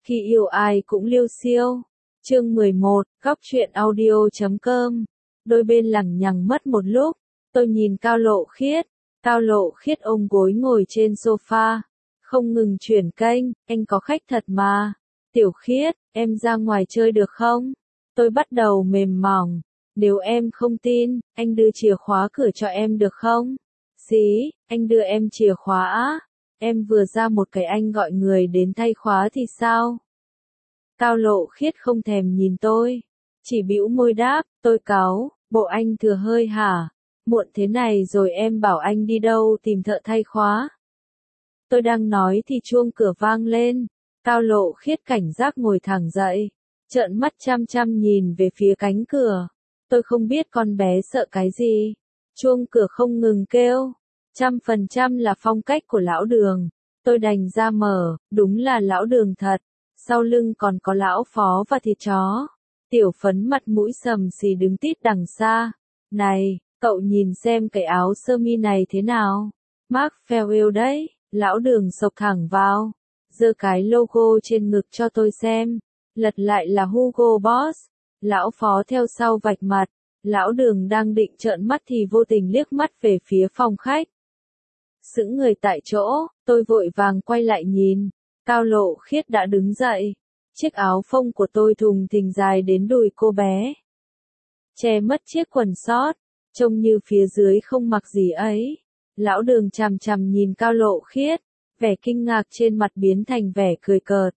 Khi yêu ai cũng liêu xiêu. Chương 11, góc truyện audio.com. Đôi bên lằng nhằng mất một lúc, tôi nhìn Cao Lộ Khiết. Cao Lộ Khiết ôm gối ngồi trên sofa, không ngừng chuyển kênh, anh có khách thật mà. Tiểu Khiết, em ra ngoài chơi được không? Tôi bắt đầu mềm mỏng. Nếu em không tin, anh đưa chìa khóa cửa cho em được không? Xí, anh đưa em chìa khóa á? Em vừa ra một cái anh gọi người đến thay khóa thì sao? Cao Lộ Khiết không thèm nhìn tôi, chỉ bĩu môi đáp, tôi cáu, bộ anh thừa hơi hả? Muộn thế này rồi em bảo anh đi đâu tìm thợ thay khóa? Tôi đang nói thì chuông cửa vang lên, Cao Lộ Khiết cảnh giác ngồi thẳng dậy, trợn mắt chăm chăm nhìn về phía cánh cửa. Tôi không biết con bé sợ cái gì. Chuông cửa không ngừng kêu, 100% là phong cách của lão Đường. Tôi đành ra mở, đúng là lão Đường thật. Sau lưng còn có lão Phó và thịt chó. Tiểu Phấn mặt mũi sầm xì đứng tít đằng xa. Này, cậu nhìn xem cái áo sơ mi này thế nào? Mark Farewell đấy. Lão Đường sộc thẳng vào, giơ cái logo trên ngực cho tôi xem. Lật lại là Hugo Boss. Lão Phó theo sau vạch mặt. Lão Đường đang định trợn mắt thì vô tình liếc mắt về phía phòng khách. Sững người tại chỗ, tôi vội vàng quay lại nhìn. Cao Lộ Khiết đã đứng dậy. Chiếc áo phông của tôi thùng thình dài đến đùi cô bé, che mất chiếc quần sót, trông như phía dưới không mặc gì ấy. Lão Đường chằm chằm nhìn Cao Lộ Khiết, vẻ kinh ngạc trên mặt biến thành vẻ cười cợt.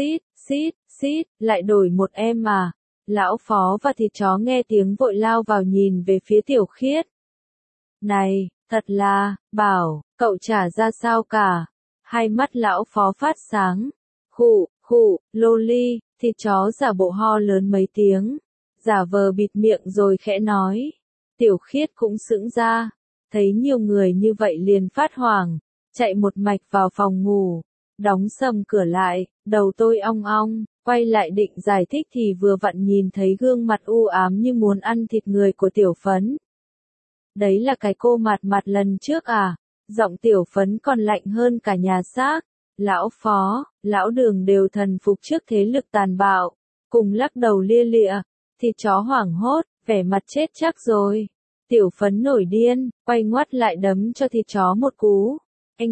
Xít, lại đổi một em mà. Lão Phó và thịt chó nghe tiếng vội lao vào nhìn về phía Tiểu Khiết. Này, thật là, bảo, cậu chả ra sao cả. Hai mắt lão Phó phát sáng. Khụ, loli, thịt chó giả bộ ho lớn mấy tiếng, giả vờ bịt miệng rồi khẽ nói. Tiểu Khiết cũng sững ra, thấy nhiều người như vậy liền phát hoảng, chạy một mạch vào phòng ngủ, đóng sầm cửa lại, đầu tôi ong ong, quay lại định giải thích thì vừa vặn nhìn thấy gương mặt u ám như muốn ăn thịt người của Tiểu Phấn. Đấy là cái cô mặt lần trước à? Giọng Tiểu Phấn còn lạnh hơn cả nhà xác. Lão Phó, lão Đường đều thần phục trước thế lực tàn bạo, cùng lắc đầu lia lịa. Thịt chó hoảng hốt, vẻ mặt chết chắc rồi. Tiểu Phấn nổi điên, quay ngoắt lại đấm cho thịt chó một cú. Anh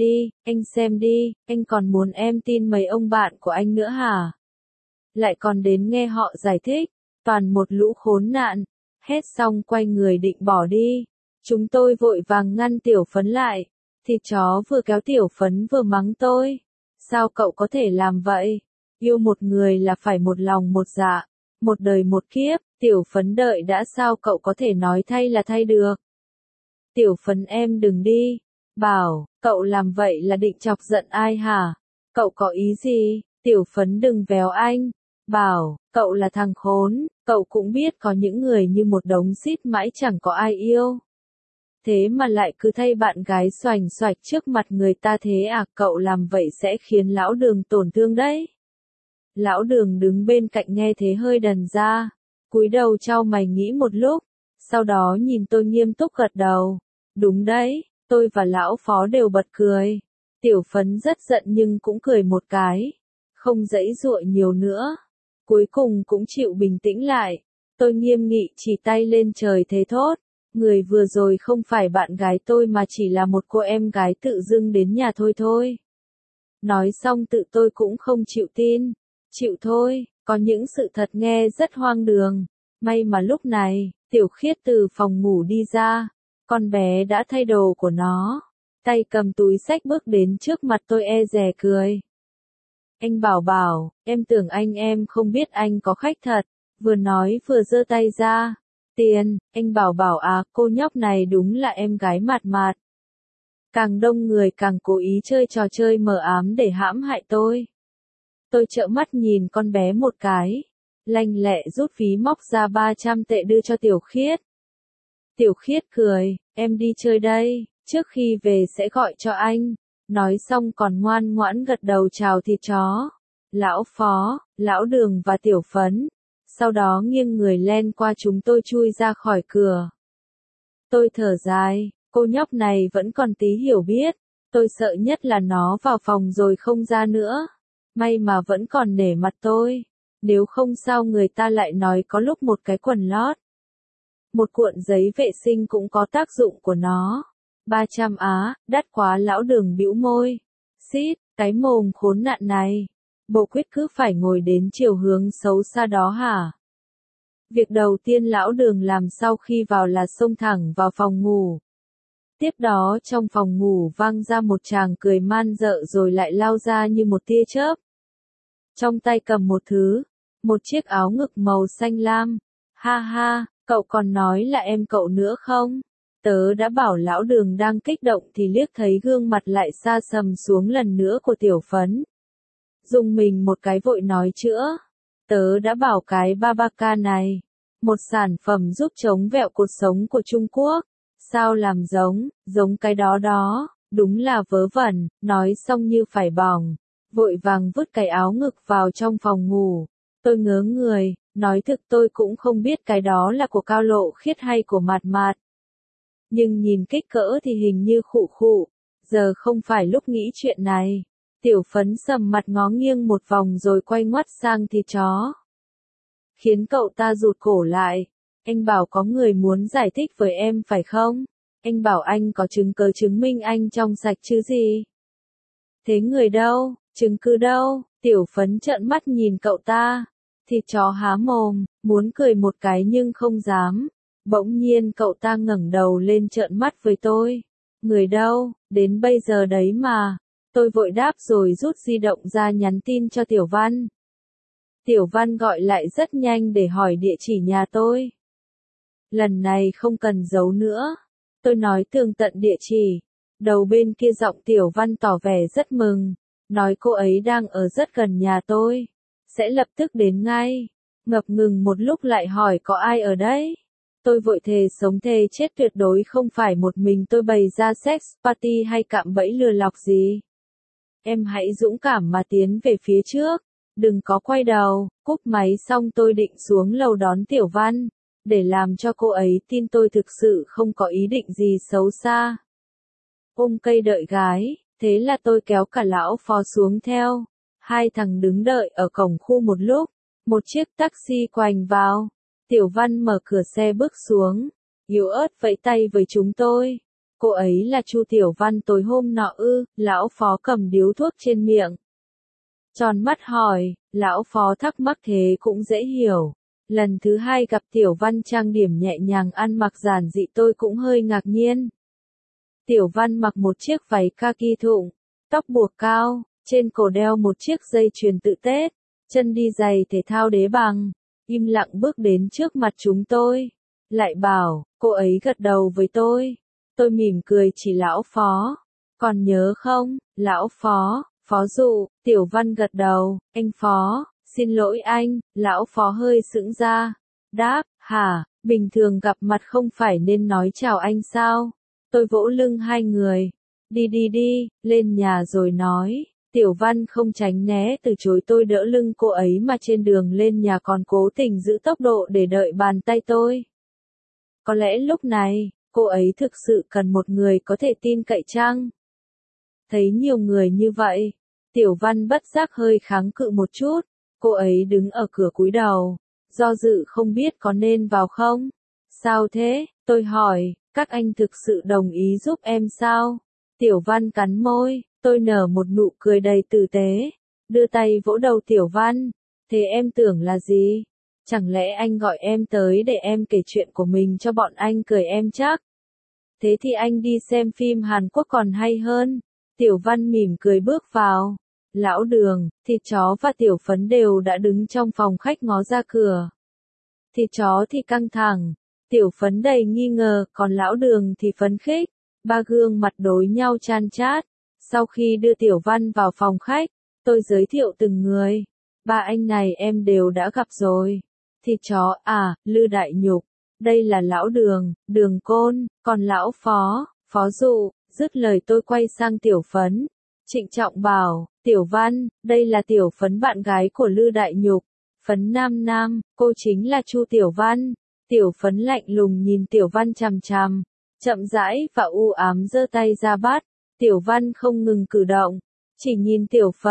xem đi, anh còn muốn em tin mấy ông bạn của anh nữa hả? Lại còn đến nghe họ giải thích, toàn một lũ khốn nạn. Hét xong quay người định bỏ đi. Chúng tôi vội vàng ngăn Tiểu Phấn lại. Thịt chó vừa kéo Tiểu Phấn vừa mắng tôi. Sao cậu có thể làm vậy? Yêu một người là phải một lòng một dạ, một đời một kiếp. Tiểu Phấn đợi đã, sao cậu có thể nói thay là thay được? Tiểu Phấn em đừng đi. Bảo, cậu làm vậy là định chọc giận ai hả? Cậu có ý gì? Tiểu Phấn đừng véo anh. Bảo, cậu là thằng khốn, cậu cũng biết có những người như một đống xít mãi chẳng có ai yêu. Thế mà lại cứ thay bạn gái xoành xoạch trước mặt người ta thế à? Cậu làm vậy sẽ khiến lão Đường tổn thương đấy. Lão Đường đứng bên cạnh nghe thế hơi đần ra, cúi đầu chau mày nghĩ một lúc, sau đó nhìn tôi nghiêm túc gật đầu. Đúng đấy, tôi và lão Phó đều bật cười. Tiểu Phấn rất giận nhưng cũng cười một cái, không giãy giụa nhiều nữa. Cuối cùng cũng chịu bình tĩnh lại. Tôi nghiêm nghị chỉ tay lên trời thế thốt. Người vừa rồi không phải bạn gái tôi mà chỉ là một cô em gái tự dưng đến nhà thôi. Nói xong tự tôi cũng không chịu tin. Chịu thôi, có những sự thật nghe rất hoang đường. May mà lúc này, Tiểu Khiết từ phòng ngủ đi ra. Con bé đã thay đồ của nó. Tay cầm túi xách bước đến trước mặt tôi e dè cười. Anh Bảo, em tưởng em không biết anh có khách thật. Vừa nói vừa giơ tay ra. Tiền, anh Bảo à, cô nhóc này đúng là em gái mạt. Càng đông người càng cố ý chơi trò chơi mờ ám để hãm hại tôi. Tôi trợn mắt nhìn con bé một cái, lanh lẹ rút ví móc ra 300 tệ đưa cho Tiểu Khiết. Tiểu Khiết cười, em đi chơi đây, trước khi về sẽ gọi cho anh. Nói xong còn ngoan ngoãn gật đầu chào thịt chó, lão Phó, lão Đường và Tiểu Phấn. Sau đó nghiêng người len qua chúng tôi chui ra khỏi cửa. Tôi thở dài, cô nhóc này vẫn còn tí hiểu biết. Tôi sợ nhất là nó vào phòng rồi không ra nữa. May mà vẫn còn nể mặt tôi. Nếu không sao người ta lại nói có lúc một cái quần lót. Một cuộn giấy vệ sinh cũng có tác dụng của nó. 300 á, đắt quá lão Đường bĩu môi. Xít, cái mồm khốn nạn này. Bộ quyết cứ phải ngồi đến chiều hướng xấu xa đó hả? Việc đầu tiên lão Đường làm sau khi vào là xông thẳng vào phòng ngủ. Tiếp đó trong phòng ngủ vang ra một tràng cười man rợ rồi lại lao ra như một tia chớp. Trong tay cầm một thứ, một chiếc áo ngực màu xanh lam. Ha ha, cậu còn nói là em cậu nữa không? Tớ đã bảo lão Đường đang kích động thì liếc thấy gương mặt lại xa sầm xuống lần nữa của Tiểu Phấn. Dùng mình một cái vội nói chữa. Tớ đã bảo cái Babaca này, một sản phẩm giúp chống vẹo cột sống của Trung Quốc. Sao làm giống cái đó đó, đúng là vớ vẩn, nói xong như phải bỏng. Vội vàng vứt cái áo ngực vào trong phòng ngủ. Tôi ngớ người, nói thực tôi cũng không biết cái đó là của Cao Lộ Khiết hay của Mạt Mạt. Nhưng nhìn kích cỡ thì hình như khụ khụ, giờ không phải lúc nghĩ chuyện này. Tiểu Phấn sầm mặt ngó nghiêng một vòng rồi quay ngoắt sang thịt chó. Khiến cậu ta rụt cổ lại. Anh bảo có người muốn giải thích với em phải không? Anh bảo anh có chứng cứ chứng minh anh trong sạch chứ gì? Thế người đâu? Chứng cứ đâu? Tiểu Phấn trợn mắt nhìn cậu ta. Thịt chó há mồm, muốn cười một cái nhưng không dám. Bỗng nhiên cậu ta ngẩng đầu lên trợn mắt với tôi. Người đâu? Đến bây giờ đấy mà. Tôi vội đáp rồi rút di động ra nhắn tin cho Tiểu Văn. Tiểu Văn gọi lại rất nhanh để hỏi địa chỉ nhà tôi. Lần này không cần giấu nữa. Tôi nói tường tận địa chỉ. Đầu bên kia giọng Tiểu Văn tỏ vẻ rất mừng. Nói cô ấy đang ở rất gần nhà tôi. Sẽ lập tức đến ngay. Ngập ngừng một lúc lại hỏi có ai ở đấy. Tôi vội thề sống thề chết tuyệt đối không phải một mình tôi bày ra sex party hay cạm bẫy lừa lọc gì. Em hãy dũng cảm mà tiến về phía trước. Đừng có quay đầu. Cúp máy xong tôi định xuống lầu đón Tiểu Văn. Để làm cho cô ấy tin tôi thực sự không có ý định gì xấu xa. Ôm cây đợi gái. Thế là tôi kéo cả lão phó xuống theo. Hai thằng đứng đợi ở cổng khu một lúc. Một chiếc taxi quành vào. Tiểu Văn mở cửa xe bước xuống. Yếu ớt vẫy tay với chúng tôi. Cô ấy là Chu Tiểu Văn tối hôm nọ ư? Lão phó cầm điếu thuốc trên miệng. Tròn mắt hỏi. Lão phó thắc mắc thế cũng dễ hiểu. Lần thứ hai gặp Tiểu Văn trang điểm nhẹ nhàng ăn mặc giản dị tôi cũng hơi ngạc nhiên. Tiểu Văn mặc một chiếc váy kaki thụng, tóc buộc cao, trên cổ đeo một chiếc dây chuyền tự Tết, chân đi giày thể thao đế bằng, im lặng bước đến trước mặt chúng tôi. Lại bảo, cô ấy gật đầu với tôi. Tôi mỉm cười chỉ lão phó. Còn nhớ không, lão phó, phó dụ, Tiểu Văn gật đầu, anh phó. Xin lỗi anh, lão phó hơi sững ra. Đáp, hả, bình thường gặp mặt không phải nên nói chào anh sao? Tôi vỗ lưng hai người. Đi, lên nhà rồi nói. Tiểu Văn không tránh né từ chối tôi đỡ lưng cô ấy mà trên đường lên nhà còn cố tình giữ tốc độ để đợi bàn tay tôi. Có lẽ lúc này, cô ấy thực sự cần một người có thể tin cậy chăng? Thấy nhiều người như vậy, Tiểu Văn bất giác hơi kháng cự một chút. Cô ấy đứng ở cửa cúi đầu, do dự không biết có nên vào không. Sao thế? Tôi hỏi, các anh thực sự đồng ý giúp em sao? Tiểu Văn cắn môi, tôi nở một nụ cười đầy tử tế, đưa tay vỗ đầu Tiểu Văn. Thế em tưởng là gì? Chẳng lẽ anh gọi em tới để em kể chuyện của mình cho bọn anh cười em chắc? Thế thì anh đi xem phim Hàn Quốc còn hay hơn. Tiểu Văn mỉm cười bước vào. Lão Đường, thịt chó và Tiểu Phấn đều đã đứng trong phòng khách ngó ra cửa. Thịt chó thì căng thẳng, Tiểu Phấn đầy nghi ngờ, còn Lão Đường thì phấn khích. Ba gương mặt đối nhau chan chát. Sau khi đưa Tiểu Văn vào phòng khách, tôi giới thiệu từng người. Ba anh này em đều đã gặp rồi. Thịt chó, Lư Đại Nhục. Đây là Lão Đường, Đường Côn, còn Lão Phó, Phó Dụ. Dứt lời tôi quay sang Tiểu Phấn. Trịnh trọng bảo, Tiểu Văn, đây là Tiểu Phấn bạn gái của Lư Đại Nhục. Phấn Nam, cô chính là Chu Tiểu Văn. Tiểu Phấn lạnh lùng nhìn Tiểu Văn chằm chằm, chậm rãi và u ám giơ tay ra bắt. Tiểu Văn không ngừng cử động, chỉ nhìn Tiểu Phấn,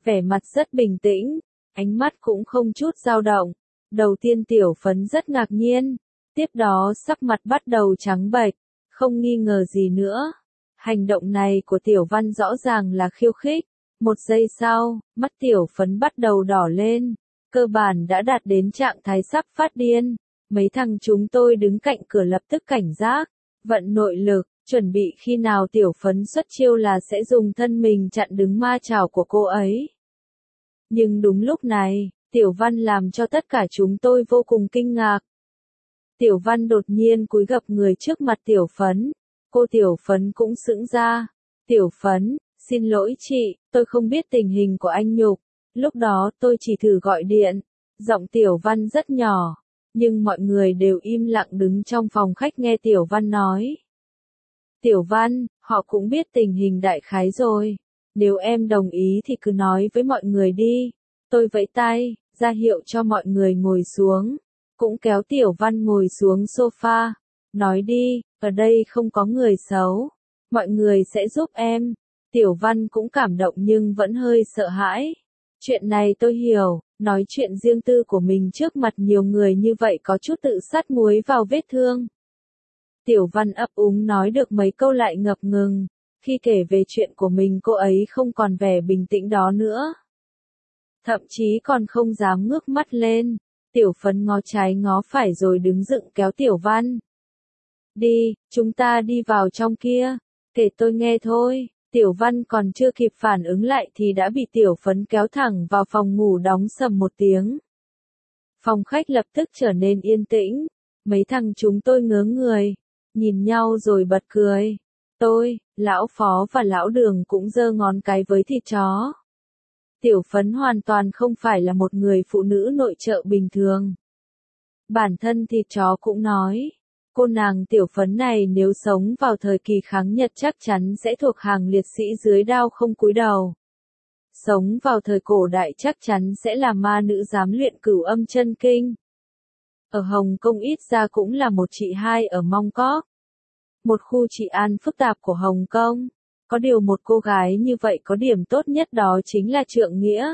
vẻ mặt rất bình tĩnh, ánh mắt cũng không chút dao động. Đầu tiên Tiểu Phấn rất ngạc nhiên, tiếp đó sắc mặt bắt đầu trắng bệch, không nghi ngờ gì nữa. Hành động này của Tiểu Văn rõ ràng là khiêu khích. Một giây sau, mắt Tiểu Phấn bắt đầu đỏ lên, cơ bản đã đạt đến trạng thái sắp phát điên. Mấy thằng chúng tôi đứng cạnh cửa lập tức cảnh giác, vận nội lực, chuẩn bị khi nào Tiểu Phấn xuất chiêu là sẽ dùng thân mình chặn đứng ma chảo của cô ấy. Nhưng đúng lúc này, Tiểu Văn làm cho tất cả chúng tôi vô cùng kinh ngạc. Tiểu Văn đột nhiên cúi gập người trước mặt Tiểu Phấn. Cô Tiểu Phấn cũng sững ra. Tiểu Phấn, xin lỗi chị, tôi không biết tình hình của anh Nhục. Lúc đó tôi chỉ thử gọi điện. Giọng Tiểu Văn rất nhỏ, nhưng mọi người đều im lặng đứng trong phòng khách nghe Tiểu Văn nói. Tiểu Văn, họ cũng biết tình hình đại khái rồi. Nếu em đồng ý thì cứ nói với mọi người đi. Tôi vẫy tay, ra hiệu cho mọi người ngồi xuống. Cũng kéo Tiểu Văn ngồi xuống sofa. Nói đi, ở đây không có người xấu. Mọi người sẽ giúp em. Tiểu Văn cũng cảm động nhưng vẫn hơi sợ hãi. Chuyện này tôi hiểu, nói chuyện riêng tư của mình trước mặt nhiều người như vậy có chút tự sát muối vào vết thương. Tiểu Văn ấp úng nói được mấy câu lại ngập ngừng. Khi kể về chuyện của mình cô ấy không còn vẻ bình tĩnh đó nữa. Thậm chí còn không dám ngước mắt lên. Tiểu Phấn ngó trái ngó phải rồi đứng dựng kéo Tiểu Văn. Đi, chúng ta đi vào trong kia. Kể tôi nghe thôi. Tiểu Văn còn chưa kịp phản ứng lại thì đã bị Tiểu Phấn kéo thẳng vào phòng ngủ đóng sầm một tiếng. Phòng khách lập tức trở nên yên tĩnh. Mấy thằng chúng tôi ngớ người, nhìn nhau rồi bật cười. Tôi, lão Phó và lão Đường cũng giơ ngón cái với thịt chó. Tiểu Phấn hoàn toàn không phải là một người phụ nữ nội trợ bình thường. Bản thân thịt chó cũng nói, cô nàng Tiểu Phấn này nếu sống vào thời kỳ kháng Nhật chắc chắn sẽ thuộc hàng liệt sĩ dưới đao không cúi đầu. Sống vào thời cổ đại chắc chắn sẽ là ma nữ giám luyện cửu âm chân kinh. Ở Hồng Kông ít ra cũng là một chị hai ở Mong Cóc. Một khu trị an phức tạp của Hồng Kông. Có điều một cô gái như vậy có điểm tốt nhất đó chính là trượng nghĩa.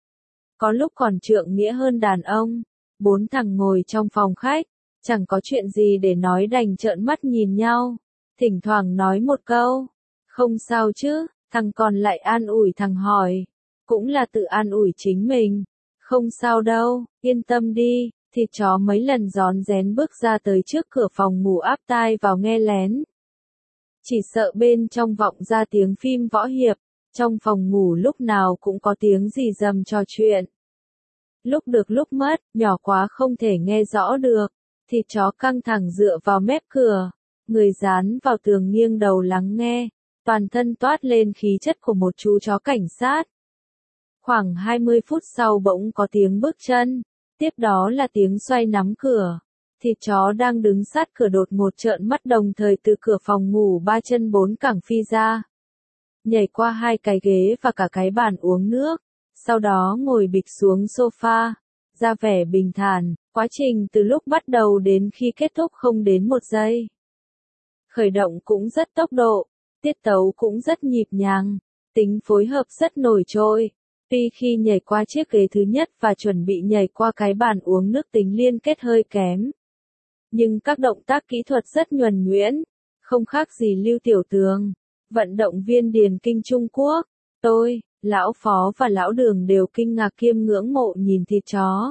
Có lúc còn trượng nghĩa hơn đàn ông. 4 thằng ngồi trong phòng khách, chẳng có chuyện gì để nói đành trợn mắt nhìn nhau. Thỉnh thoảng nói một câu, không sao chứ, thằng còn lại an ủi thằng hỏi. Cũng là tự an ủi chính mình. Không sao đâu, yên tâm đi. Thịt chó mấy lần rón rén bước ra tới trước cửa phòng ngủ áp tai vào nghe lén. Chỉ sợ bên trong vọng ra tiếng phim võ hiệp, trong phòng ngủ lúc nào cũng có tiếng rì rầm trò chuyện. Lúc được lúc mất, nhỏ quá không thể nghe rõ được. Thịt chó căng thẳng dựa vào mép cửa, người dán vào tường nghiêng đầu lắng nghe, toàn thân toát lên khí chất của một chú chó cảnh sát. Khoảng 20 phút sau bỗng có tiếng bước chân, tiếp đó là tiếng xoay nắm cửa. Thịt chó đang đứng sát cửa đột ngột trợn mắt đồng thời từ cửa phòng ngủ 3 chân 4 cẳng phi ra. Nhảy qua 2 cái ghế và cả cái bàn uống nước, sau đó ngồi bịch xuống sofa, ra vẻ bình thản, quá trình từ lúc bắt đầu đến khi kết thúc không đến 1 giây. Khởi động cũng rất tốc độ, tiết tấu cũng rất nhịp nhàng, tính phối hợp rất nổi trội. Tuy khi nhảy qua chiếc ghế thứ nhất và chuẩn bị nhảy qua cái bàn uống nước tính liên kết hơi kém. Nhưng các động tác kỹ thuật rất nhuần nhuyễn, không khác gì Lưu Tiểu Tường, vận động viên điền kinh Trung Quốc. Tôi, lão Phó và lão Đường đều kinh ngạc kiêm ngưỡng mộ nhìn thịt chó.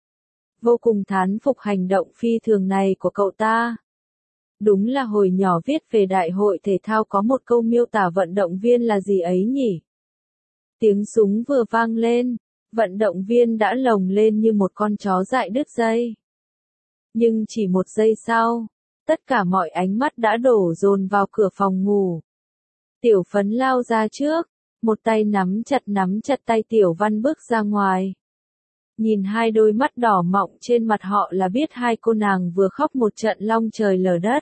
Vô cùng thán phục hành động phi thường này của cậu ta. Đúng là hồi nhỏ viết về đại hội thể thao có một câu miêu tả vận động viên là gì ấy nhỉ? Tiếng súng vừa vang lên, vận động viên đã lồng lên như một con chó dại đứt dây. Nhưng chỉ 1 giây sau, tất cả mọi ánh mắt đã đổ dồn vào cửa phòng ngủ. Tiểu Phấn lao ra trước, một tay nắm chặt tay Tiểu Văn bước ra ngoài. Nhìn 2 đôi mắt đỏ mọng trên mặt họ là biết 2 cô nàng vừa khóc một trận long trời lở đất.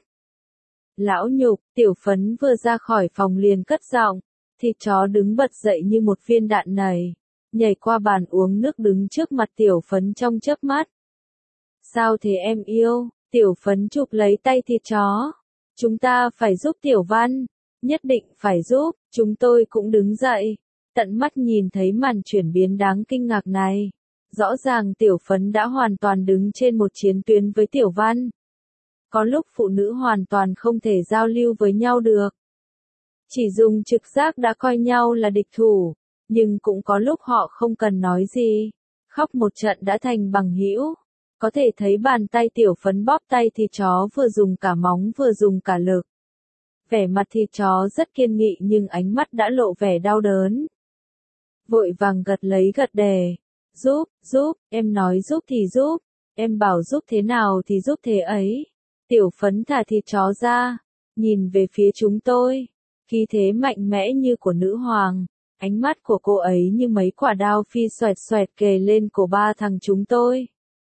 Lão Nhục, Tiểu Phấn vừa ra khỏi phòng liền cất giọng, thịt chó đứng bật dậy như một viên đạn nảy, nhảy qua bàn uống nước đứng trước mặt Tiểu Phấn trong chớp mắt. Sao thế em yêu? Tiểu Phấn chụp lấy tay thịt chó. Chúng ta phải giúp Tiểu Văn, nhất định phải giúp, chúng tôi cũng đứng dậy. tận mắt nhìn thấy màn chuyển biến đáng kinh ngạc này. Rõ ràng Tiểu Phấn đã hoàn toàn đứng trên một chiến tuyến với Tiểu Văn. Có lúc phụ nữ hoàn toàn không thể giao lưu với nhau được. Chỉ dùng trực giác đã coi nhau là địch thủ, nhưng cũng có lúc họ không cần nói gì. Khóc một trận đã thành bằng hữu. Có thể thấy bàn tay Tiểu Phấn bóp tay thịt chó vừa dùng cả móng vừa dùng cả lực. Vẻ mặt thịt chó rất kiên nghị nhưng ánh mắt đã lộ vẻ đau đớn. Vội vàng gật lấy gật đè. Giúp, em nói giúp thì giúp, em bảo giúp thế nào thì giúp thế ấy. Tiểu Phấn thả thịt chó ra, nhìn về phía chúng tôi, khí thế mạnh mẽ như của nữ hoàng, ánh mắt của cô ấy như mấy quả đao phi xoẹt xoẹt kề lên cổ ba thằng chúng tôi.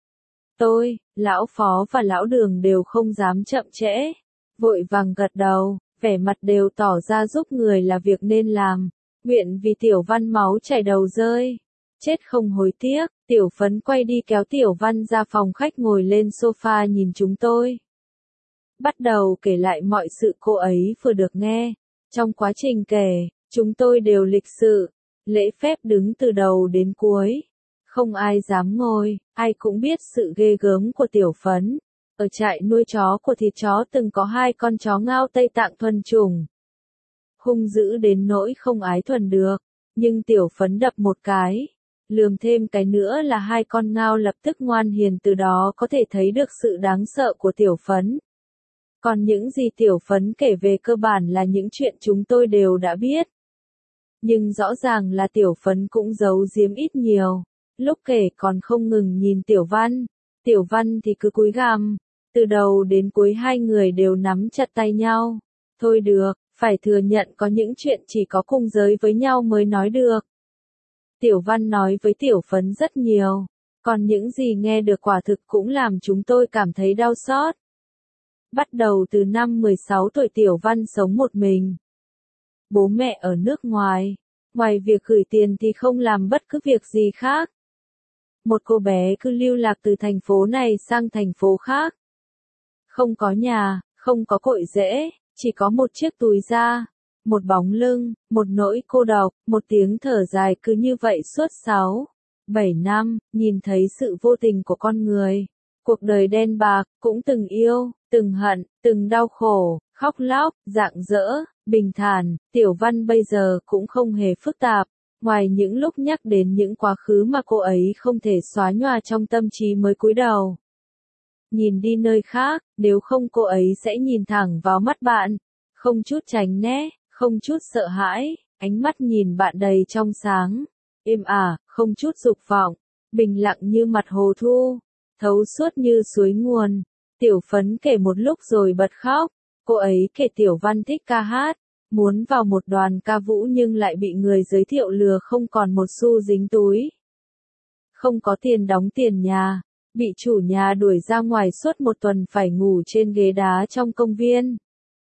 Tôi, lão Phó và lão Đường đều không dám chậm trễ, vội vàng gật đầu, vẻ mặt đều tỏ ra giúp người là việc nên làm, nguyện vì Tiểu Văn máu chảy đầu rơi. Chết không hối tiếc, Tiểu Phấn quay đi kéo Tiểu Văn ra phòng khách ngồi lên sofa nhìn chúng tôi. Bắt đầu kể lại mọi sự cô ấy vừa được nghe. Trong quá trình kể, chúng tôi đều lịch sự, lễ phép đứng từ đầu đến cuối. Không ai dám ngồi, ai cũng biết sự ghê gớm của Tiểu Phấn. Ở trại nuôi chó của thịt chó từng có 2 con chó ngao Tây Tạng thuần chủng. Hung dữ đến nỗi không ái thuần được, nhưng Tiểu Phấn đập một cái. Lườm thêm cái nữa là 2 con ngao lập tức ngoan hiền, từ đó có thể thấy được sự đáng sợ của Tiểu Phấn. Còn những gì Tiểu Phấn kể về cơ bản là những chuyện chúng tôi đều đã biết. Nhưng rõ ràng là Tiểu Phấn cũng giấu giếm ít nhiều. Lúc kể còn không ngừng nhìn Tiểu Văn. Tiểu Văn thì cứ cúi gằm. Từ đầu đến cuối hai người đều nắm chặt tay nhau. Thôi được, phải thừa nhận có những chuyện chỉ có cùng giới với nhau mới nói được. Tiểu Văn nói với Tiểu Phấn rất nhiều. Còn những gì nghe được quả thực cũng làm chúng tôi cảm thấy đau xót. Bắt đầu từ năm 16 tuổi Tiểu Văn sống một mình. Bố mẹ ở nước ngoài. Ngoài việc gửi tiền thì không làm bất cứ việc gì khác. Một cô bé cứ lưu lạc từ thành phố này sang thành phố khác. Không có nhà, không có cội rễ, chỉ có một chiếc túi da, một bóng lưng, một nỗi cô độc, một tiếng thở dài, cứ như vậy suốt 7 năm, nhìn thấy sự vô tình của con người. Cuộc đời đen bạc, cũng từng yêu, từng hận, từng đau khổ, khóc lóc, rạng rỡ, bình thản. Tiểu Văn bây giờ cũng không hề phức tạp, ngoài những lúc nhắc đến những quá khứ mà cô ấy không thể xóa nhòa trong tâm trí mới cúi đầu. Nhìn đi nơi khác, nếu không cô ấy sẽ nhìn thẳng vào mắt bạn, không chút tránh né, không chút sợ hãi, ánh mắt nhìn bạn đầy trong sáng, êm ả, không chút dục vọng, bình lặng như mặt hồ thu, thấu suốt như suối nguồn. Tiểu Phấn kể một lúc rồi bật khóc. Cô ấy kể Tiểu Văn thích ca hát, muốn vào một đoàn ca vũ nhưng lại bị người giới thiệu lừa không còn một xu dính túi. Không có tiền đóng tiền nhà, bị chủ nhà đuổi ra ngoài suốt một tuần, phải ngủ trên ghế đá trong công viên.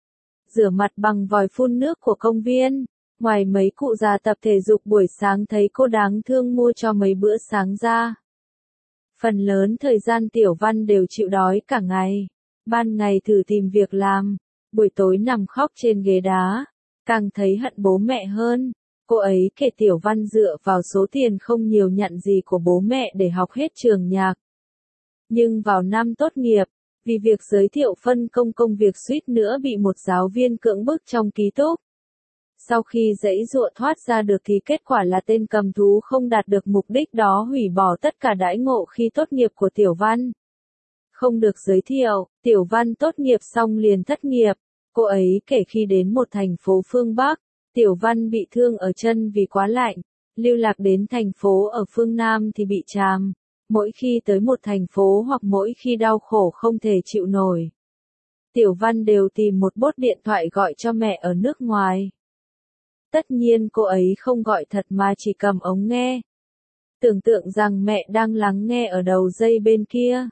Rửa mặt bằng vòi phun nước của công viên. Ngoài mấy cụ già tập thể dục buổi sáng thấy cô đáng thương mua cho mấy bữa sáng ra. Phần lớn thời gian Tiểu Văn đều chịu đói cả ngày. Ban ngày thử tìm việc làm, buổi tối nằm khóc trên ghế đá. Càng thấy hận bố mẹ hơn. Cô ấy kể Tiểu Văn dựa vào số tiền không nhiều nhặn gì của bố mẹ để học hết trường nhạc. Nhưng vào năm tốt nghiệp, vì việc giới thiệu phân công việc suýt nữa bị một giáo viên cưỡng bức trong ký túc. Sau khi giãy giụa thoát ra được thì kết quả là tên cầm thú không đạt được mục đích đó hủy bỏ tất cả đãi ngộ khi tốt nghiệp của Tiểu Văn. Không được giới thiệu, Tiểu Văn tốt nghiệp xong liền thất nghiệp. Cô ấy kể khi đến một thành phố phương Bắc, Tiểu Văn bị thương ở chân vì quá lạnh, lưu lạc đến thành phố ở phương Nam thì bị tràm. Mỗi khi tới một thành phố hoặc mỗi khi đau khổ không thể chịu nổi, Tiểu Văn đều tìm một bốt điện thoại gọi cho mẹ ở nước ngoài. Tất nhiên cô ấy không gọi thật mà chỉ cầm ống nghe. Tưởng tượng rằng mẹ đang lắng nghe ở đầu dây bên kia.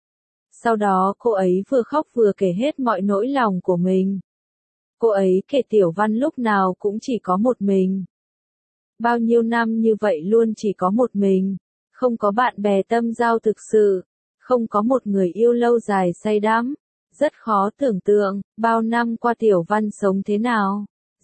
Sau đó cô ấy vừa khóc vừa kể hết mọi nỗi lòng của mình. Cô ấy kể Tiểu Văn lúc nào cũng chỉ có một mình. Bao nhiêu năm như vậy luôn chỉ có một mình. Không có bạn bè tâm giao thực sự. Không có một người yêu lâu dài say đắm. Rất khó tưởng tượng, bao năm qua Tiểu Văn sống thế nào.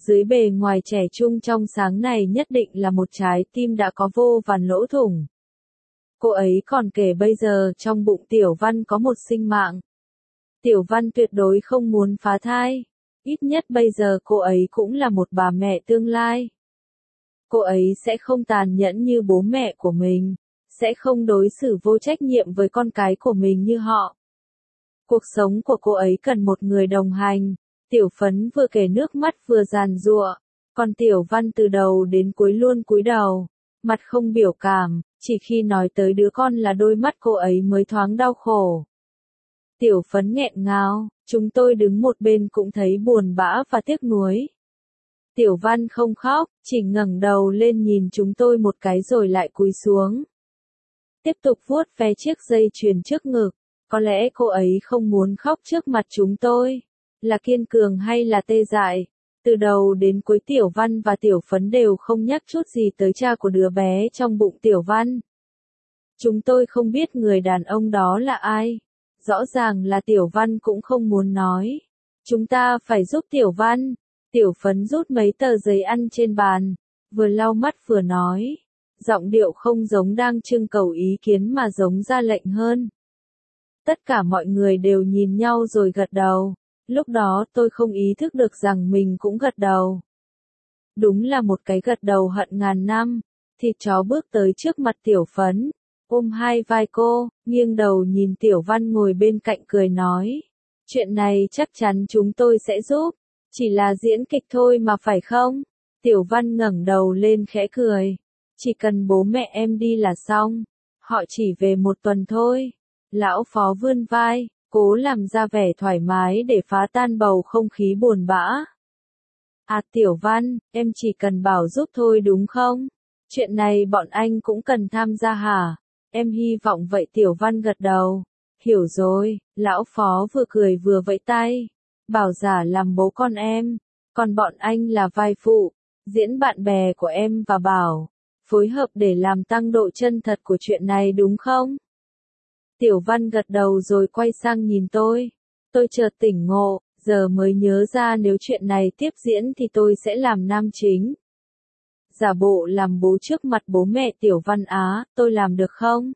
Dưới bề ngoài trẻ trung trong sáng này nhất định là một trái tim đã có vô vàn lỗ thủng. Cô ấy còn kể bây giờ trong bụng Tiểu Văn có một sinh mạng. Tiểu Văn tuyệt đối không muốn phá thai. Ít nhất bây giờ cô ấy cũng là một bà mẹ tương lai. Cô ấy sẽ không tàn nhẫn như bố mẹ của mình, sẽ không đối xử vô trách nhiệm với con cái của mình như họ. Cuộc sống của cô ấy cần một người đồng hành. Tiểu Phấn vừa kể nước mắt vừa giàn giụa, còn Tiểu Văn từ đầu đến cuối luôn cúi đầu, mặt không biểu cảm, chỉ khi nói tới đứa con là đôi mắt cô ấy mới thoáng đau khổ. Tiểu Phấn nghẹn ngào, chúng tôi đứng một bên cũng thấy buồn bã và tiếc nuối. Tiểu Văn không khóc, chỉ ngẩng đầu lên nhìn chúng tôi một cái rồi lại cúi xuống. Tiếp tục vuốt ve chiếc dây chuyền trước ngực, có lẽ cô ấy không muốn khóc trước mặt chúng tôi. Là kiên cường hay là tê dại? Từ đầu đến cuối Tiểu Văn và Tiểu Phấn đều không nhắc chút gì tới cha của đứa bé trong bụng Tiểu Văn. Chúng tôi không biết người đàn ông đó là ai. Rõ ràng là Tiểu Văn cũng không muốn nói. Chúng ta phải giúp Tiểu Văn. Tiểu Phấn rút mấy tờ giấy ăn trên bàn, vừa lau mắt vừa nói. Giọng điệu không giống đang trưng cầu ý kiến mà giống ra lệnh hơn. Tất cả mọi người đều nhìn nhau rồi gật đầu. Lúc đó tôi không ý thức được rằng mình cũng gật đầu. Đúng là một cái gật đầu hận ngàn năm. Thịt chó bước tới trước mặt Tiểu Phấn, ôm hai vai cô, nghiêng đầu nhìn Tiểu Văn ngồi bên cạnh cười nói. Chuyện này chắc chắn chúng tôi sẽ giúp. Chỉ là diễn kịch thôi mà phải không? Tiểu Văn ngẩng đầu lên khẽ cười. Chỉ cần bố mẹ em đi là xong. Họ chỉ về một tuần thôi. Lão Phó vươn vai, cố làm ra vẻ thoải mái để phá tan bầu không khí buồn bã. À Tiểu Văn, em chỉ cần bảo giúp thôi đúng không? Chuyện này bọn anh cũng cần tham gia hả? Em hy vọng vậy. Tiểu Văn gật đầu. Hiểu rồi, lão Phó vừa cười vừa vẫy tay. Bảo giả làm bố con em, còn bọn anh là vai phụ, diễn bạn bè của em và Bảo. Phối hợp để làm tăng độ chân thật của chuyện này đúng không? Tiểu Văn gật đầu rồi quay sang nhìn tôi. Tôi chợt tỉnh ngộ, giờ mới nhớ ra nếu chuyện này tiếp diễn thì tôi sẽ làm nam chính. Giả bộ làm bố trước mặt bố mẹ Tiểu Văn á, tôi làm được không?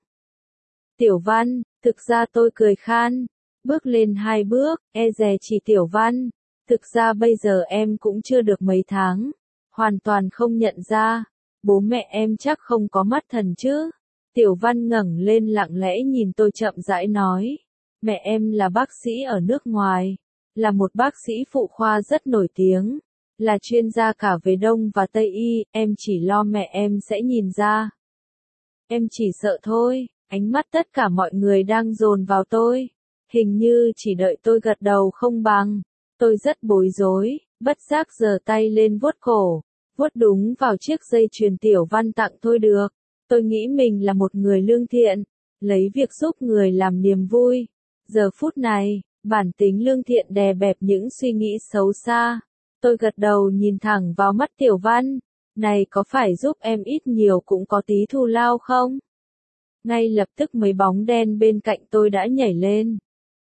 Tiểu Văn, thực ra tôi cười khan. Bước lên 2 bước, e dè chỉ Tiểu Văn. Thực ra bây giờ em cũng chưa được mấy tháng. Hoàn toàn không nhận ra. Bố mẹ em chắc không có mắt thần chứ. Tiểu Văn ngẩng lên lặng lẽ nhìn tôi chậm rãi nói. Mẹ em là bác sĩ ở nước ngoài. Là một bác sĩ phụ khoa rất nổi tiếng. Là chuyên gia cả về Đông và Tây Y. Em chỉ lo mẹ em sẽ nhìn ra. Em chỉ sợ thôi. Ánh mắt tất cả mọi người đang dồn vào tôi. Hình như chỉ đợi tôi gật đầu không bằng. Tôi rất bối rối, bất giác giơ tay lên vuốt cổ, vuốt đúng vào chiếc dây chuyền Tiểu Văn tặng tôi được. Tôi nghĩ mình là một người lương thiện, lấy việc giúp người làm niềm vui. Giờ phút này, bản tính lương thiện đè bẹp những suy nghĩ xấu xa. Tôi gật đầu nhìn thẳng vào mắt Tiểu Văn. Này có phải giúp em ít nhiều cũng có tí thù lao không? Ngay lập tức mấy bóng đen bên cạnh tôi đã nhảy lên.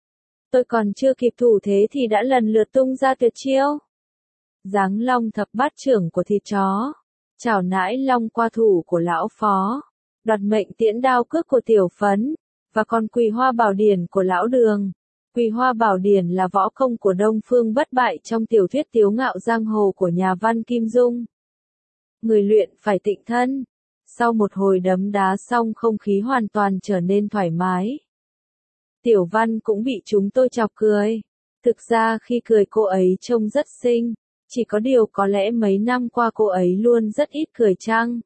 Tôi còn chưa kịp thủ thế thì đã lần lượt tung ra tuyệt chiêu. Giáng long thập bát trưởng của thịt chó. Chảo nãi long qua thủ của lão Phó. Đoạt mệnh tiễn đao cước của Tiểu Phấn. Và còn Quỳ Hoa Bảo Điển của lão Đường. Quỳ Hoa Bảo Điển là võ công của Đông Phương Bất Bại trong tiểu thuyết Tiếu Ngạo Giang Hồ của nhà văn Kim Dung. Người luyện phải tịnh thân. Sau một hồi đấm đá xong không khí hoàn toàn trở nên thoải mái. Tiểu Văn cũng bị chúng tôi chọc cười. Thực ra khi cười cô ấy trông rất xinh. Chỉ có điều có lẽ mấy năm qua cô ấy luôn rất ít cười chăng?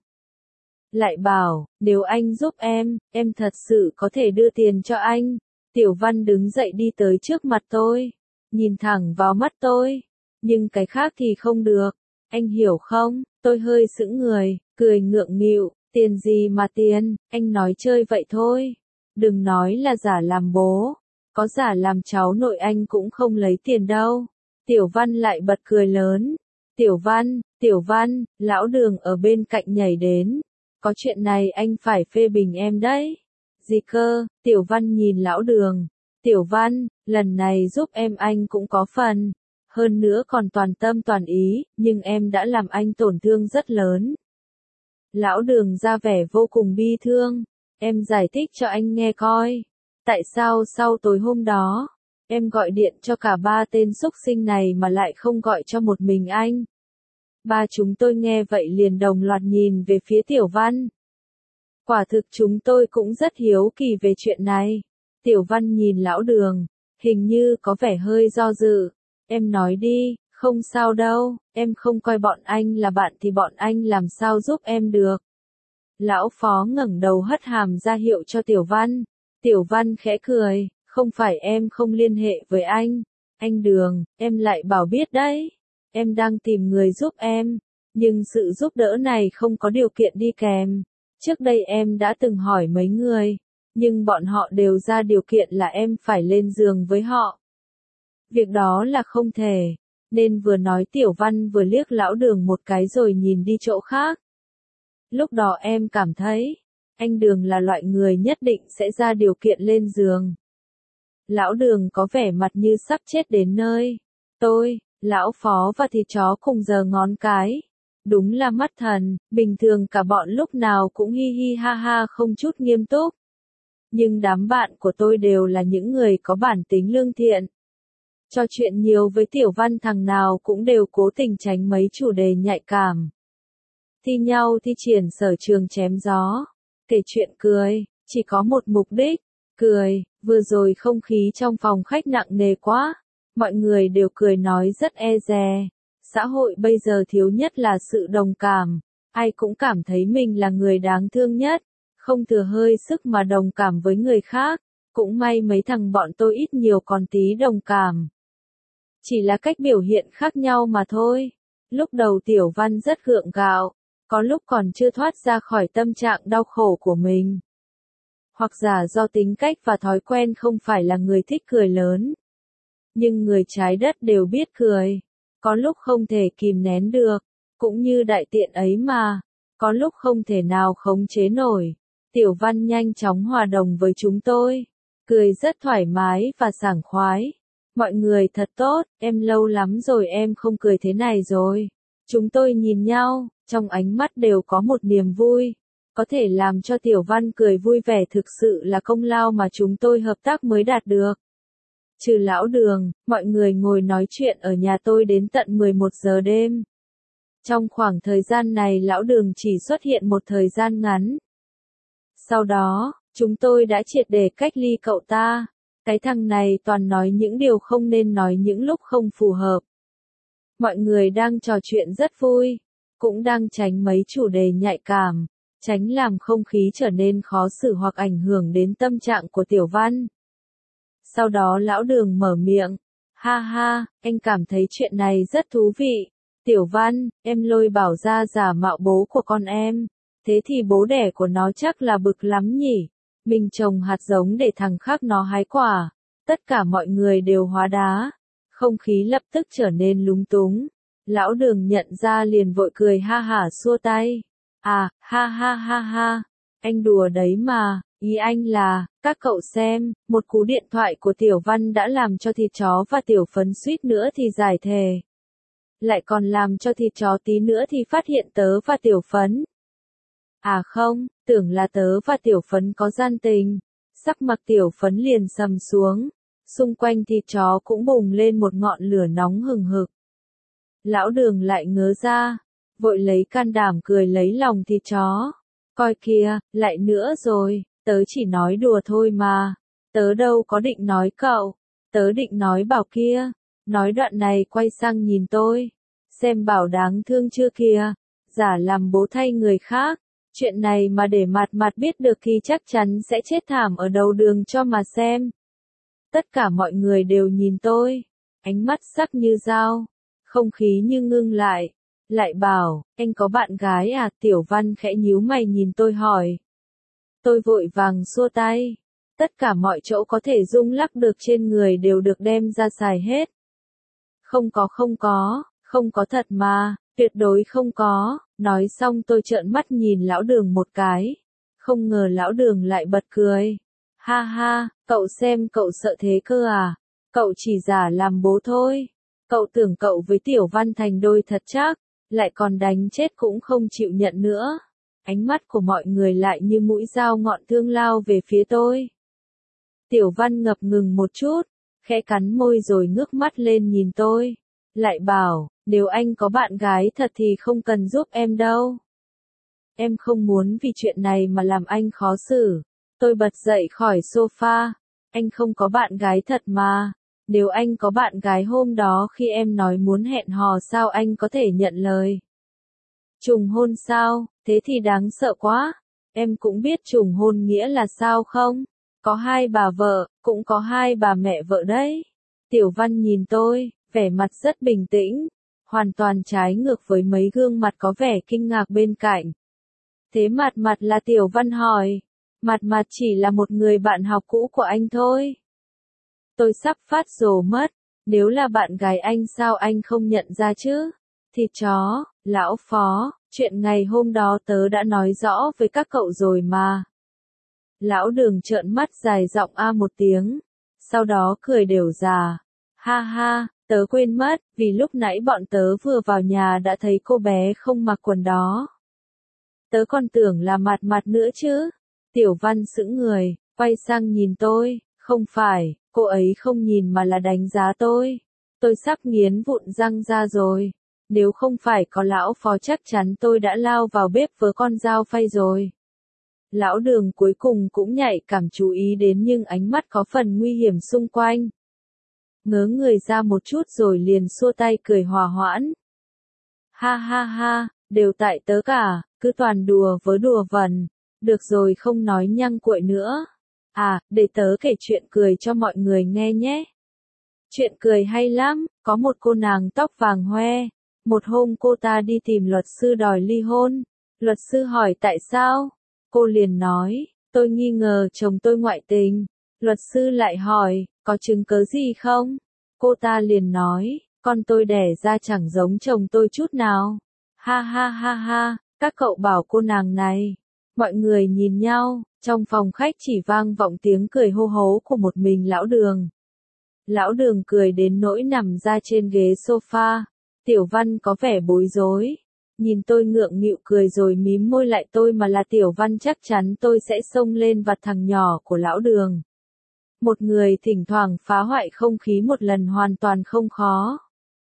Lại bảo, nếu anh giúp em thật sự có thể đưa tiền cho anh. Tiểu Văn đứng dậy đi tới trước mặt tôi. Nhìn thẳng vào mắt tôi. Nhưng cái khác thì không được. Anh hiểu không? Tôi hơi sững người, cười ngượng nghịu. Tiền gì mà tiền, anh nói chơi vậy thôi. Đừng nói là giả làm bố. Có giả làm cháu nội anh cũng không lấy tiền đâu. Tiểu Văn lại bật cười lớn. Tiểu Văn, lão Đường ở bên cạnh nhảy đến. Có chuyện này anh phải phê bình em đấy. Gì cơ? Tiểu Văn nhìn lão Đường. Tiểu Văn, lần này giúp em anh cũng có phần. hơn nữa còn toàn tâm toàn ý, nhưng em đã làm anh tổn thương rất lớn. Lão Đường ra vẻ vô cùng bi thương, em giải thích cho anh nghe coi. Tại sao sau tối hôm đó, em gọi điện cho cả ba tên xúc sinh này mà lại không gọi cho một mình anh? Ba chúng tôi nghe vậy liền đồng loạt nhìn về phía Tiểu Văn. Quả thực chúng tôi cũng rất hiếu kỳ về chuyện này. Tiểu Văn nhìn Lão Đường, hình như có vẻ hơi do dự. Em nói đi, không sao đâu, em không coi bọn anh là bạn thì bọn anh làm sao giúp em được. Lão Phó ngẩng đầu hất hàm ra hiệu cho Tiểu Văn. Tiểu Văn khẽ cười, không phải em không liên hệ với anh Đường, em lại bảo biết đấy. Em đang tìm người giúp em, nhưng sự giúp đỡ này không có điều kiện đi kèm. Trước đây em đã từng hỏi mấy người, nhưng bọn họ đều ra điều kiện là em phải lên giường với họ. Việc đó là không thể, nên vừa nói Tiểu Văn vừa liếc Lão Đường một cái rồi nhìn đi chỗ khác. Lúc đó em cảm thấy, anh Đường là loại người nhất định sẽ ra điều kiện lên giường. Lão Đường có vẻ mặt như sắp chết đến nơi. Tôi, Lão Phó và thịt chó cùng giơ ngón cái. Đúng là mắt thần, bình thường cả bọn lúc nào cũng hi hi ha ha không chút nghiêm túc. Nhưng đám bạn của tôi đều là những người có bản tính lương thiện. Trò chuyện nhiều với Tiểu Văn thằng nào cũng đều cố tình tránh mấy chủ đề nhạy cảm. Thi nhau thi triển sở trường chém gió, kể chuyện cười, chỉ có một mục đích, cười. Vừa rồi không khí trong phòng khách nặng nề quá, mọi người đều cười nói rất e dè. Xã hội bây giờ thiếu nhất là sự đồng cảm, ai cũng cảm thấy mình là người đáng thương nhất, không thừa hơi sức mà đồng cảm với người khác, cũng may mấy thằng bọn tôi ít nhiều còn tí đồng cảm. Chỉ là cách biểu hiện khác nhau mà thôi. Lúc đầu Tiểu Văn rất gượng gạo, có lúc còn chưa thoát ra khỏi tâm trạng đau khổ của mình. Hoặc giả do tính cách và thói quen không phải là người thích cười lớn. Nhưng người trái đất đều biết cười. Có lúc không thể kìm nén được, cũng như đại tiện ấy mà, có lúc không thể nào khống chế nổi. Tiểu Văn nhanh chóng hòa đồng với chúng tôi, cười rất thoải mái và sảng khoái. Mọi người thật tốt, em lâu lắm rồi em không cười thế này rồi. Chúng tôi nhìn nhau, trong ánh mắt đều có một niềm vui. Có thể làm cho Tiểu Văn cười vui vẻ thực sự là công lao mà chúng tôi hợp tác mới đạt được. Trừ Lão Đường, mọi người ngồi nói chuyện ở nhà tôi đến tận 11 giờ đêm. Trong khoảng thời gian này Lão Đường chỉ xuất hiện một thời gian ngắn. Sau đó, chúng tôi đã triệt để cách ly cậu ta. Cái thằng này toàn nói những điều không nên nói những lúc không phù hợp. Mọi người đang trò chuyện rất vui, cũng đang tránh mấy chủ đề nhạy cảm, tránh làm không khí trở nên khó xử hoặc ảnh hưởng đến tâm trạng của Tiểu Văn. Sau đó Lão Đường mở miệng, ha ha, anh cảm thấy chuyện này rất thú vị. Tiểu Văn, em Lôi Bảo ra giả mạo bố của con em, thế thì bố đẻ của nó chắc là bực lắm nhỉ. Mình trồng hạt giống để thằng khác nó hái quả. Tất cả mọi người đều hóa đá. Không khí lập tức trở nên lúng túng. Lão Đường nhận ra liền vội cười ha hả xua tay. À, ha ha ha ha, anh đùa đấy mà, ý anh là, các cậu xem, một cú điện thoại của Tiểu Văn đã làm cho thịt chó và Tiểu Phấn suýt nữa thì giải thề. Lại còn làm cho thịt chó tí nữa thì phát hiện tớ và Tiểu Phấn. À không, tưởng là tớ và Tiểu Phấn có gian tình. Sắc mặt Tiểu Phấn liền sầm xuống. Xung quanh thịt chó cũng bùng lên một ngọn lửa nóng hừng hực. Lão Đường lại ngớ ra, vội lấy can đảm cười lấy lòng thịt chó. Coi kìa, lại nữa rồi, tớ chỉ nói đùa thôi mà. Tớ đâu có định nói cậu. Tớ định nói Bảo kia. Nói đoạn này quay sang nhìn tôi. Xem Bảo đáng thương chưa kìa. Giả làm bố thay người khác. Chuyện này mà để mặt mặt biết được thì chắc chắn sẽ chết thảm ở đầu đường cho mà xem. Tất cả mọi người đều nhìn tôi. Ánh mắt sắc như dao. Không khí như ngưng lại. Lại bảo, anh có bạn gái à? Tiểu Văn khẽ nhíu mày nhìn tôi hỏi. Tôi vội vàng xua tay. Tất cả mọi chỗ có thể rung lắc được trên người đều được đem ra xài hết. Không có thật mà, tuyệt đối không có. Nói xong tôi trợn mắt nhìn Lão Đường một cái. Không ngờ Lão Đường lại bật cười. Ha ha, cậu xem cậu sợ thế cơ à? Cậu chỉ giả làm bố thôi. Cậu tưởng cậu với Tiểu Văn thành đôi thật chắc, lại còn đánh chết cũng không chịu nhận nữa. Ánh mắt của mọi người lại như mũi dao ngọn thương lao về phía tôi. Tiểu Văn ngập ngừng một chút, khẽ cắn môi rồi ngước mắt lên nhìn tôi. Lại bảo, nếu anh có bạn gái thật thì không cần giúp em đâu. Em không muốn vì chuyện này mà làm anh khó xử. Tôi bật dậy khỏi sofa. Anh không có bạn gái thật mà. Nếu anh có bạn gái hôm đó khi em nói muốn hẹn hò sao anh có thể nhận lời? Trùng hôn sao? Thế thì đáng sợ quá. Em cũng biết trùng hôn nghĩa là sao không? Có hai bà vợ, cũng có hai bà mẹ vợ đấy. Tiểu Văn nhìn tôi, vẻ mặt rất bình tĩnh, hoàn toàn trái ngược với mấy gương mặt có vẻ kinh ngạc bên cạnh. Thế Mạt Mạt là Tiểu Văn hỏi. Mạt Mạt chỉ là một người bạn học cũ của anh thôi. Tôi sắp phát rồ mất, nếu là bạn gái anh sao anh không nhận ra chứ? Thịt chó, lão Phó, chuyện ngày hôm đó tớ đã nói rõ với các cậu rồi mà. Lão Đường trợn mắt dài giọng a một tiếng, sau đó cười đều già. Ha ha, tớ quên mất, vì lúc nãy bọn tớ vừa vào nhà đã thấy cô bé không mặc quần đó. Tớ còn tưởng là Mạt Mạt nữa chứ. Tiểu Văn sững người, quay sang nhìn tôi, không phải, cô ấy không nhìn mà là đánh giá tôi. Tôi sắp nghiến vụn răng ra rồi. Nếu không phải có lão Phó chắc chắn tôi đã lao vào bếp với con dao phay rồi. Lão Đường cuối cùng cũng nhạy cảm chú ý đến nhưng ánh mắt có phần nguy hiểm xung quanh. Ngớ người ra một chút rồi liền xua tay cười hòa hoãn. Ha ha ha, đều tại tớ cả, cứ toàn đùa với đùa vần. Được rồi không nói nhăng cuội nữa. À, để tớ kể chuyện cười cho mọi người nghe nhé. Chuyện cười hay lắm, có một cô nàng tóc vàng hoe. Một hôm cô ta đi tìm luật sư đòi ly hôn. Luật sư hỏi tại sao? Cô liền nói, tôi nghi ngờ chồng tôi ngoại tình. Luật sư lại hỏi, có chứng cớ gì không? Cô ta liền nói, con tôi đẻ ra chẳng giống chồng tôi chút nào. Ha ha ha ha, các cậu bảo cô nàng này. Mọi người nhìn nhau, trong phòng khách chỉ vang vọng tiếng cười hô hố của một mình Lão Đường. Lão Đường cười đến nỗi nằm ra trên ghế sofa. Tiểu Văn có vẻ bối rối. Nhìn tôi ngượng nghịu cười rồi mím môi lại tôi mà là Tiểu Văn chắc chắn tôi sẽ xông lên vặt thằng nhỏ của Lão Đường. Một người thỉnh thoảng phá hoại không khí một lần hoàn toàn không khó.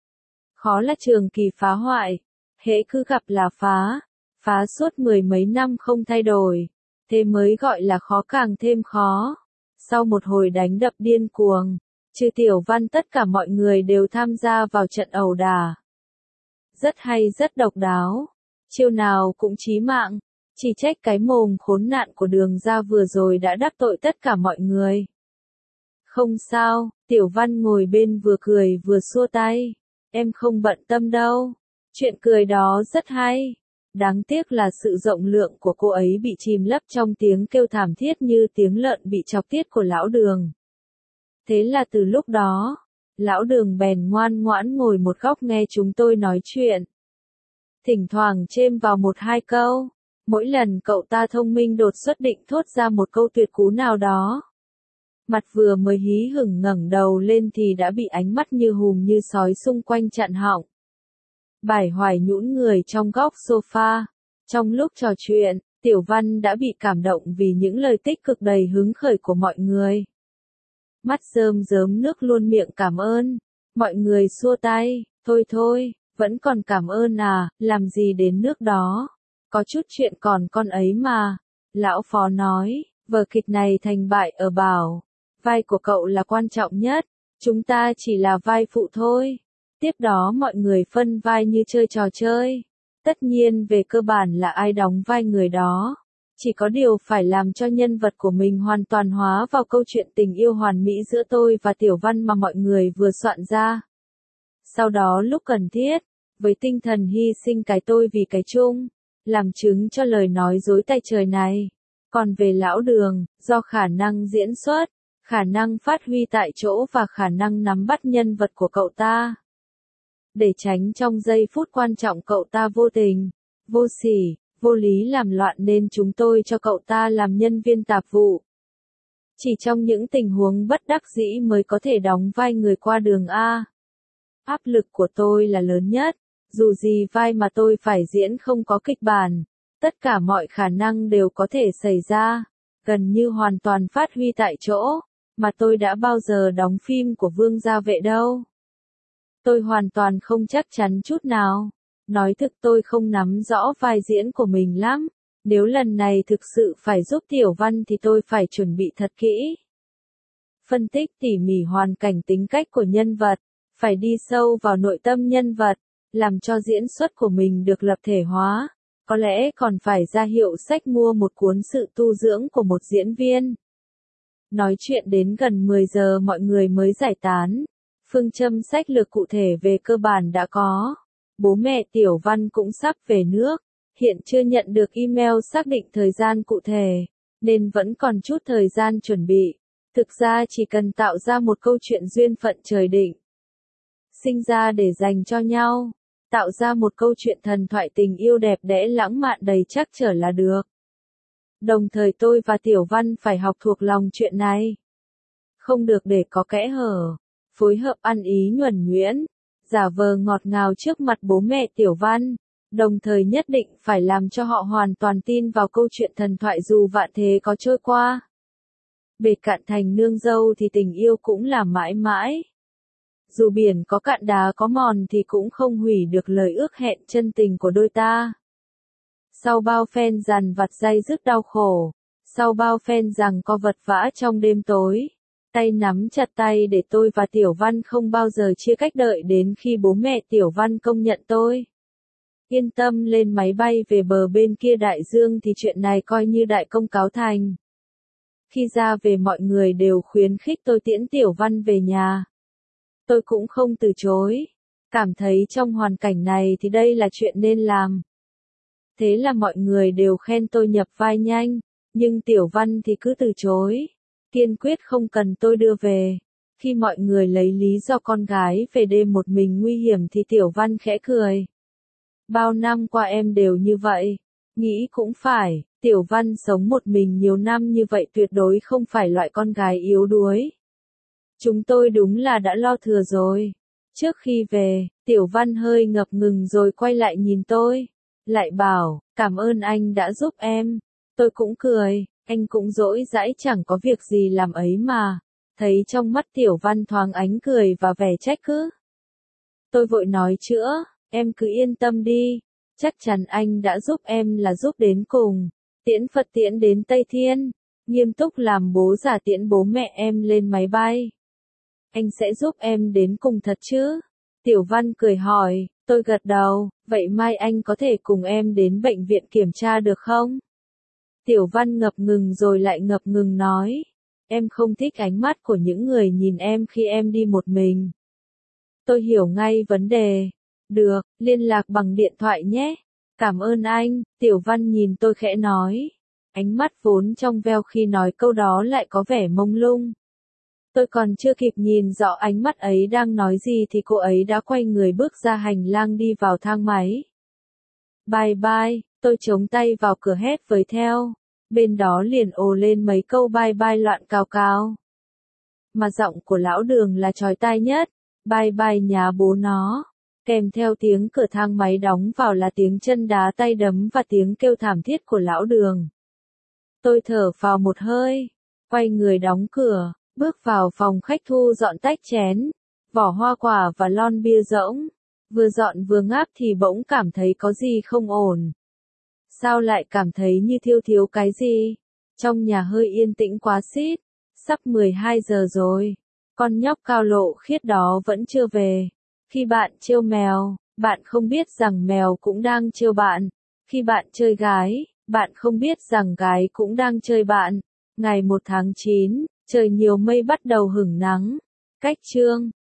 Khó là trường kỳ phá hoại. Hễ cứ gặp là phá. Phá suốt mười mấy năm không thay đổi. Thế mới gọi là khó càng thêm khó. Sau một hồi đánh đập điên cuồng, trừ Tiểu Văn tất cả mọi người đều tham gia vào trận ẩu đả. Rất hay rất độc đáo. Chiêu nào cũng chí mạng. Chỉ trách cái mồm khốn nạn của Đường ra vừa rồi đã đắc tội tất cả mọi người. Không sao, Tiểu Văn ngồi bên vừa cười vừa xua tay. Em không bận tâm đâu. Chuyện cười đó rất hay. Đáng tiếc là sự rộng lượng của cô ấy bị chìm lấp trong tiếng kêu thảm thiết như tiếng lợn bị chọc tiết của Lão Đường. Thế là từ lúc đó, Lão Đường bèn ngoan ngoãn ngồi một góc nghe chúng tôi nói chuyện. Thỉnh thoảng chêm vào một hai câu. Mỗi lần cậu ta thông minh đột xuất định thốt ra một câu tuyệt cú nào đó. Mặt vừa mới hí hửng ngẩng đầu lên thì đã bị ánh mắt như hùm như sói xung quanh chặn họng. Bải Hoài nhũn người trong góc sofa. Trong lúc trò chuyện, Tiểu Văn đã bị cảm động vì những lời tích cực đầy hứng khởi của mọi người. Mắt rơm rớm nước luôn miệng cảm ơn. Mọi người xua tay, thôi thôi, vẫn còn cảm ơn à, làm gì đến nước đó. Có chút chuyện còn con ấy mà. Lão Phó nói, vở kịch này thành bại ở Bảo. Vai của cậu là quan trọng nhất, chúng ta chỉ là vai phụ thôi. Tiếp đó mọi người phân vai như chơi trò chơi. Tất nhiên về cơ bản là ai đóng vai người đó. Chỉ có điều phải làm cho nhân vật của mình hoàn toàn hóa vào câu chuyện tình yêu hoàn mỹ giữa tôi và Tiểu Văn mà mọi người vừa soạn ra. Sau đó lúc cần thiết, với tinh thần hy sinh cái tôi vì cái chung, làm chứng cho lời nói dối tay trời này. Còn về Lão Đường, do khả năng diễn xuất, khả năng phát huy tại chỗ và khả năng nắm bắt nhân vật của cậu ta. Để tránh trong giây phút quan trọng cậu ta vô tình, vô sỉ, vô lý làm loạn nên chúng tôi cho cậu ta làm nhân viên tạp vụ. Chỉ trong những tình huống bất đắc dĩ mới có thể đóng vai người qua đường A. Áp lực của tôi là lớn nhất, dù gì vai mà tôi phải diễn không có kịch bản, tất cả mọi khả năng đều có thể xảy ra, gần như hoàn toàn phát huy tại chỗ, mà tôi đã bao giờ đóng phim của Vương Gia Vệ đâu. Tôi hoàn toàn không chắc chắn chút nào, nói thực tôi không nắm rõ vai diễn của mình lắm, nếu lần này thực sự phải giúp Tiểu Văn thì tôi phải chuẩn bị thật kỹ. Phân tích tỉ mỉ hoàn cảnh tính cách của nhân vật, phải đi sâu vào nội tâm nhân vật, làm cho diễn xuất của mình được lập thể hóa, có lẽ còn phải ra hiệu sách mua một cuốn sự tu dưỡng của một diễn viên. Nói chuyện đến gần 10 giờ mọi người mới giải tán, phương châm sách lược cụ thể về cơ bản đã có. Bố mẹ Tiểu Văn cũng sắp về nước, hiện chưa nhận được email xác định thời gian cụ thể, nên vẫn còn chút thời gian chuẩn bị. Thực ra chỉ cần tạo ra một câu chuyện duyên phận trời định, sinh ra để dành cho nhau, tạo ra một câu chuyện thần thoại tình yêu đẹp đẽ lãng mạn đầy trắc trở là được. Đồng thời tôi và Tiểu Văn phải học thuộc lòng chuyện này. Không được để có kẽ hở, phối hợp ăn ý nhuần nhuyễn, giả vờ ngọt ngào trước mặt bố mẹ Tiểu Văn, đồng thời nhất định phải làm cho họ hoàn toàn tin vào câu chuyện thần thoại dù vạn thế có trôi qua. Bể cạn thành nương dâu thì tình yêu cũng là mãi mãi. Dù biển có cạn đá có mòn thì cũng không hủy được lời ước hẹn chân tình của đôi ta. Sau bao phen dằn vặt day dứt đau khổ, sau bao phen rằng co vật vã trong đêm tối, tay nắm chặt tay để tôi và Tiểu Văn không bao giờ chia cách đợi đến khi bố mẹ Tiểu Văn công nhận tôi. Yên tâm lên máy bay về bờ bên kia đại dương thì chuyện này coi như đại công cáo thành. Khi ra về mọi người đều khuyến khích tôi tiễn Tiểu Văn về nhà. Tôi cũng không từ chối, cảm thấy trong hoàn cảnh này thì đây là chuyện nên làm. Thế là mọi người đều khen tôi nhập vai nhanh, nhưng Tiểu Văn thì cứ từ chối, kiên quyết không cần tôi đưa về. Khi mọi người lấy lý do con gái về đêm một mình nguy hiểm thì Tiểu Văn khẽ cười. Bao năm qua em đều như vậy, nghĩ cũng phải, Tiểu Văn sống một mình nhiều năm như vậy tuyệt đối không phải loại con gái yếu đuối. Chúng tôi đúng là đã lo thừa rồi. Trước khi về, Tiểu Văn hơi ngập ngừng rồi quay lại nhìn tôi, lại bảo, cảm ơn anh đã giúp em. Tôi cũng cười, anh cũng dỗi dãi chẳng có việc gì làm ấy mà. Thấy trong mắt Tiểu Văn thoáng ánh cười và vẻ trách cứ. Tôi vội nói chữa, em cứ yên tâm đi, chắc chắn anh đã giúp em là giúp đến cùng. Tiễn Phật tiễn đến Tây Thiên, nghiêm túc làm bố giả tiễn bố mẹ em lên máy bay. Anh sẽ giúp em đến cùng thật chứ? Tiểu Văn cười hỏi, tôi gật đầu, vậy mai anh có thể cùng em đến bệnh viện kiểm tra được không? Tiểu Văn ngập ngừng rồi lại ngập ngừng nói, em không thích ánh mắt của những người nhìn em khi em đi một mình. Tôi hiểu ngay vấn đề. Được, liên lạc bằng điện thoại nhé. Cảm ơn anh, Tiểu Văn nhìn tôi khẽ nói. Ánh mắt vốn trong veo khi nói câu đó lại có vẻ mông lung. Tôi còn chưa kịp nhìn rõ ánh mắt ấy đang nói gì thì cô ấy đã quay người bước ra hành lang đi vào thang máy. Bye bye, tôi chống tay vào cửa hét với theo. Bên đó liền ồ lên mấy câu bye bye loạn cào cào. Mà giọng của lão Đường là chói tai nhất. Bye bye nhà bố nó. Kèm theo tiếng cửa thang máy đóng vào là tiếng chân đá tay đấm và tiếng kêu thảm thiết của lão Đường. Tôi thở phào một hơi, quay người đóng cửa, bước vào phòng khách thu dọn tách chén, vỏ hoa quả và lon bia rỗng. Vừa dọn vừa ngáp thì bỗng cảm thấy có gì không ổn. Sao lại cảm thấy như thiếu cái gì? Trong nhà hơi yên tĩnh quá xít, sắp 12 giờ rồi, con nhóc Cao Lộ Khiết đó vẫn chưa về. Khi bạn trêu mèo, bạn không biết rằng mèo cũng đang trêu bạn. Khi bạn chơi gái, bạn không biết rằng gái cũng đang chơi bạn. Ngày 1 tháng 9, trời nhiều mây bắt đầu hửng nắng. Cách chương